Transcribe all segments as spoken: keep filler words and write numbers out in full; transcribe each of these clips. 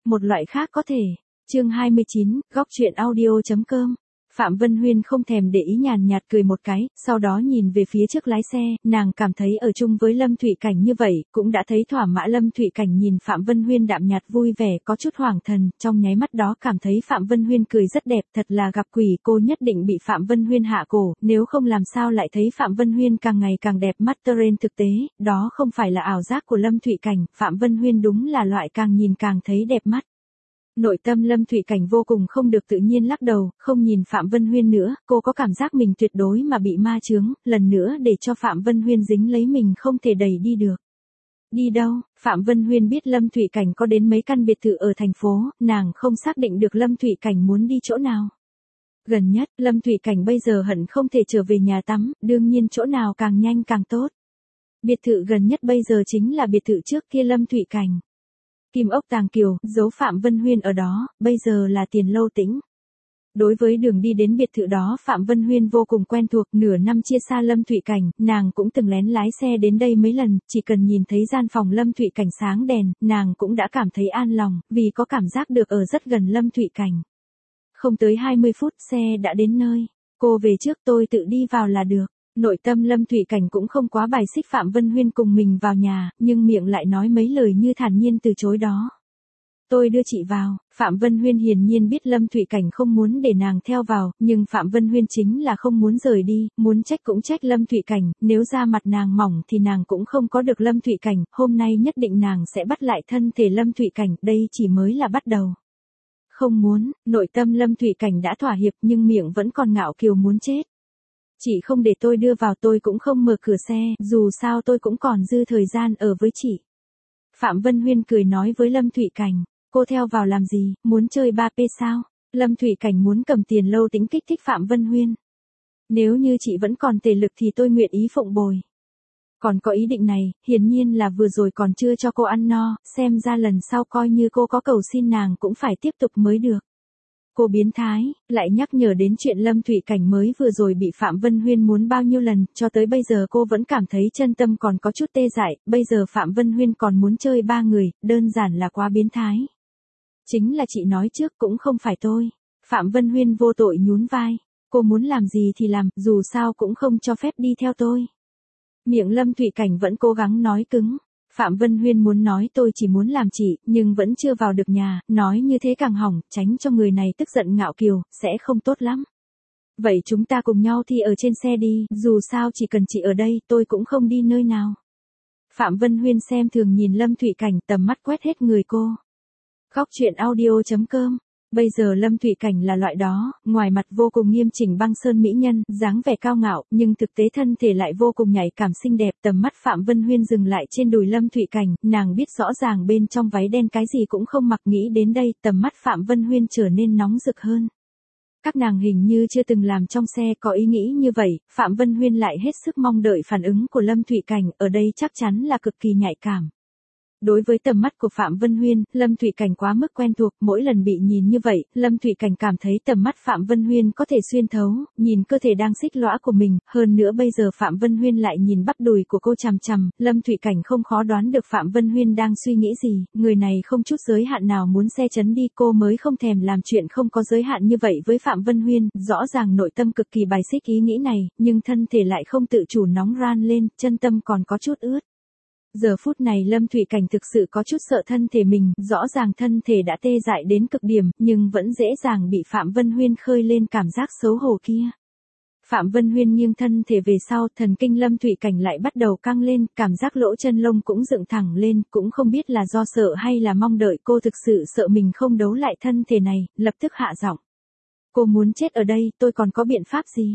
một loại khác có thể. Chương hai mươi chín, góc truyện audio.com. Phạm Vân Huyên không thèm để ý, nhàn nhạt cười một cái, sau đó nhìn về phía trước lái xe, nàng cảm thấy ở chung với Lâm Thụy Cảnh như vậy, cũng đã thấy thỏa mãn. Lâm Thụy Cảnh nhìn Phạm Vân Huyên đạm nhạt vui vẻ, có chút hoảng thần, trong nháy mắt đó cảm thấy Phạm Vân Huyên cười rất đẹp, thật là gặp quỷ, cô nhất định bị Phạm Vân Huyên hạ cổ, nếu không làm sao lại thấy Phạm Vân Huyên càng ngày càng đẹp mắt. Trên thực tế, đó không phải là ảo giác của Lâm Thụy Cảnh, Phạm Vân Huyên đúng là loại càng nhìn càng thấy đẹp mắt. Nội tâm Lâm Thụy Cảnh vô cùng không được tự nhiên, lắc đầu, không nhìn Phạm Vân Huyên nữa, cô có cảm giác mình tuyệt đối mà bị ma chướng, lần nữa để cho Phạm Vân Huyên dính lấy mình không thể đẩy đi được. Đi đâu? Phạm Vân Huyên biết Lâm Thụy Cảnh có đến mấy căn biệt thự ở thành phố, nàng không xác định được Lâm Thụy Cảnh muốn đi chỗ nào. Gần nhất, Lâm Thụy Cảnh bây giờ hận không thể trở về nhà tắm, đương nhiên chỗ nào càng nhanh càng tốt. Biệt thự gần nhất bây giờ chính là biệt thự trước kia Lâm Thụy Cảnh. Kim ốc Tàng Kiều, giấu Phạm Vân Huyên ở đó, bây giờ là Tiền Lâu Tĩnh. Đối với đường đi đến biệt thự đó Phạm Vân Huyên vô cùng quen thuộc, nửa năm chia xa Lâm Thụy Cảnh, nàng cũng từng lén lái xe đến đây mấy lần, chỉ cần nhìn thấy gian phòng Lâm Thụy Cảnh sáng đèn, nàng cũng đã cảm thấy an lòng, vì có cảm giác được ở rất gần Lâm Thụy Cảnh. Không tới hai mươi phút xe đã đến nơi, cô về trước, tôi tự đi vào là được. Nội tâm Lâm Thụy Cảnh cũng không quá bài xích Phạm Vân Huyên cùng mình vào nhà, nhưng miệng lại nói mấy lời như thản nhiên từ chối đó. Tôi đưa chị vào. Phạm Vân Huyên hiển nhiên biết Lâm Thụy Cảnh không muốn để nàng theo vào, nhưng Phạm Vân Huyên chính là không muốn rời đi, muốn trách cũng trách Lâm Thụy Cảnh, nếu da mặt nàng mỏng thì nàng cũng không có được Lâm Thụy Cảnh, hôm nay nhất định nàng sẽ bắt lại thân thể Lâm Thụy Cảnh, đây chỉ mới là bắt đầu. Không muốn, nội tâm Lâm Thụy Cảnh đã thỏa hiệp nhưng miệng vẫn còn ngạo kiều muốn chết. Chị không để tôi đưa vào, tôi cũng không mở cửa xe, dù sao tôi cũng còn dư thời gian ở với chị. Phạm Vân Huyên cười nói với Lâm Thụy Cảnh, cô theo vào làm gì, muốn chơi ba P sao? Lâm Thụy Cảnh muốn cầm Tiền Lâu Tĩnh kích thích Phạm Vân Huyên. Nếu như chị vẫn còn thể lực thì tôi nguyện ý phụng bồi. Còn có ý định này, hiển nhiên là vừa rồi còn chưa cho cô ăn no, xem ra lần sau coi như cô có cầu xin nàng cũng phải tiếp tục mới được. Cô biến thái, lại nhắc nhở đến chuyện Lâm Thụy Cảnh mới vừa rồi bị Phạm Vân Huyên muốn bao nhiêu lần, cho tới bây giờ cô vẫn cảm thấy chân tâm còn có chút tê dại, bây giờ Phạm Vân Huyên còn muốn chơi ba người, đơn giản là quá biến thái. Chính là chị nói trước, cũng không phải tôi. Phạm Vân Huyên vô tội nhún vai, cô muốn làm gì thì làm, dù sao cũng không cho phép đi theo tôi. Miệng Lâm Thụy Cảnh vẫn cố gắng nói cứng. Phạm Vân Huyên muốn nói tôi chỉ muốn làm chị, nhưng vẫn chưa vào được nhà, nói như thế càng hỏng, tránh cho người này tức giận ngạo kiều, sẽ không tốt lắm. Vậy chúng ta cùng nhau thi ở trên xe đi, dù sao chỉ cần chị ở đây, tôi cũng không đi nơi nào. Phạm Vân Huyên xem thường nhìn Lâm Thụy Cảnh, tầm mắt quét hết người cô. Góc truyện audio.com. Bây giờ Lâm Thụy Cảnh là loại đó, ngoài mặt vô cùng nghiêm chỉnh băng sơn mỹ nhân, dáng vẻ cao ngạo, nhưng thực tế thân thể lại vô cùng nhạy cảm xinh đẹp. Tầm mắt Phạm Vân Huyên dừng lại trên đùi Lâm Thụy Cảnh, nàng biết rõ ràng bên trong váy đen cái gì cũng không mặc, nghĩ đến đây, tầm mắt Phạm Vân Huyên trở nên nóng rực hơn. Các nàng hình như chưa từng làm trong xe, có ý nghĩ như vậy, Phạm Vân Huyên lại hết sức mong đợi phản ứng của Lâm Thụy Cảnh, ở đây chắc chắn là cực kỳ nhạy cảm. Đối với tầm mắt của Phạm Vân Huyên, Lâm Thụy Cảnh quá mức quen thuộc, mỗi lần bị nhìn như vậy, Lâm Thụy Cảnh cảm thấy tầm mắt Phạm Vân Huyên có thể xuyên thấu, nhìn cơ thể đang xích lõa của mình, hơn nữa bây giờ Phạm Vân Huyên lại nhìn bắp đùi của cô chằm chằm, Lâm Thụy Cảnh không khó đoán được Phạm Vân Huyên đang suy nghĩ gì, người này không chút giới hạn nào muốn xe chấn đi, cô mới không thèm làm chuyện không có giới hạn như vậy với Phạm Vân Huyên, rõ ràng nội tâm cực kỳ bài xích ý nghĩ này, nhưng thân thể lại không tự chủ nóng ran lên, chân tâm còn có chút ướt. Giờ phút này Lâm Thụy Cảnh thực sự có chút sợ thân thể mình, rõ ràng thân thể đã tê dại đến cực điểm, nhưng vẫn dễ dàng bị Phạm Vân Huyên khơi lên cảm giác xấu hổ kia. Phạm Vân Huyên nghiêng thân thể về sau, thần kinh Lâm Thụy Cảnh lại bắt đầu căng lên, cảm giác lỗ chân lông cũng dựng thẳng lên, cũng không biết là do sợ hay là mong đợi, cô thực sự sợ mình không đấu lại thân thể này, lập tức hạ giọng. Cô muốn chết ở đây, tôi còn có biện pháp gì?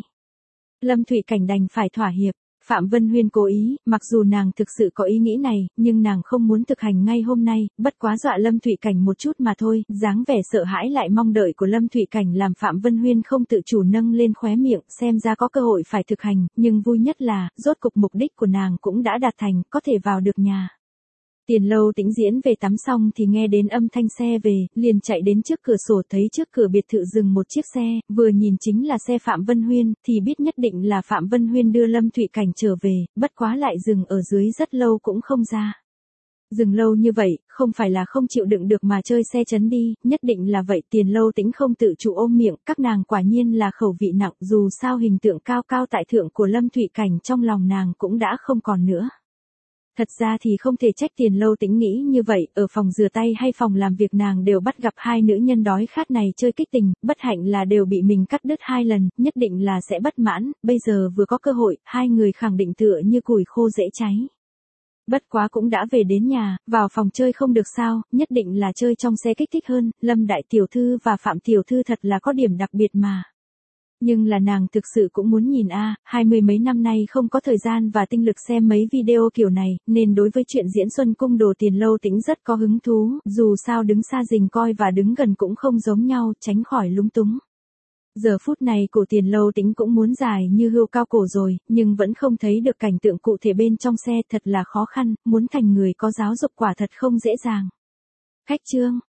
Lâm Thụy Cảnh đành phải thỏa hiệp. Phạm Vân Huyên cố ý, mặc dù nàng thực sự có ý nghĩ này, nhưng nàng không muốn thực hành ngay hôm nay, bất quá dọa Lâm Thụy Cảnh một chút mà thôi, dáng vẻ sợ hãi lại mong đợi của Lâm Thụy Cảnh làm Phạm Vân Huyên không tự chủ nâng lên khóe miệng, xem ra có cơ hội phải thực hành, nhưng vui nhất là, rốt cục mục đích của nàng cũng đã đạt thành, có thể vào được nhà. Tiền Lâu Tĩnh diễn về tắm xong thì nghe đến âm thanh xe về, liền chạy đến trước cửa sổ, thấy trước cửa biệt thự dừng một chiếc xe, vừa nhìn chính là xe Phạm Vân Huyên, thì biết nhất định là Phạm Vân Huyên đưa Lâm Thụy Cảnh trở về, bất quá lại dừng ở dưới rất lâu cũng không ra. Dừng lâu như vậy, không phải là không chịu đựng được mà chơi xe chấn đi, nhất định là vậy. Tiền Lâu Tĩnh không tự chủ ôm miệng, các nàng quả nhiên là khẩu vị nặng, dù sao hình tượng cao cao tại thượng của Lâm Thụy Cảnh trong lòng nàng cũng đã không còn nữa. Thật ra thì không thể trách Tiền Lâu Tĩnh nghĩ như vậy, ở phòng rửa tay hay phòng làm việc nàng đều bắt gặp hai nữ nhân đói khát này chơi kích tình, bất hạnh là đều bị mình cắt đứt hai lần, nhất định là sẽ bất mãn, bây giờ vừa có cơ hội, hai người khẳng định tựa như củi khô dễ cháy. Bất quá cũng đã về đến nhà, vào phòng chơi không được sao, nhất định là chơi trong xe kích thích hơn, Lâm Đại Tiểu Thư và Phạm Tiểu Thư thật là có điểm đặc biệt mà. Nhưng là nàng thực sự cũng muốn nhìn a, hai mươi mấy năm nay không có thời gian và tinh lực xem mấy video kiểu này, nên đối với chuyện diễn Xuân Cung Đồ Tiền Lâu Tĩnh rất có hứng thú, dù sao đứng xa rình coi và đứng gần cũng không giống nhau, tránh khỏi lúng túng. Giờ phút này cổ Tiền Lâu Tĩnh cũng muốn dài như hươu cao cổ rồi, nhưng vẫn không thấy được cảnh tượng cụ thể bên trong xe, thật là khó khăn, muốn thành người có giáo dục quả thật không dễ dàng. Khách trương,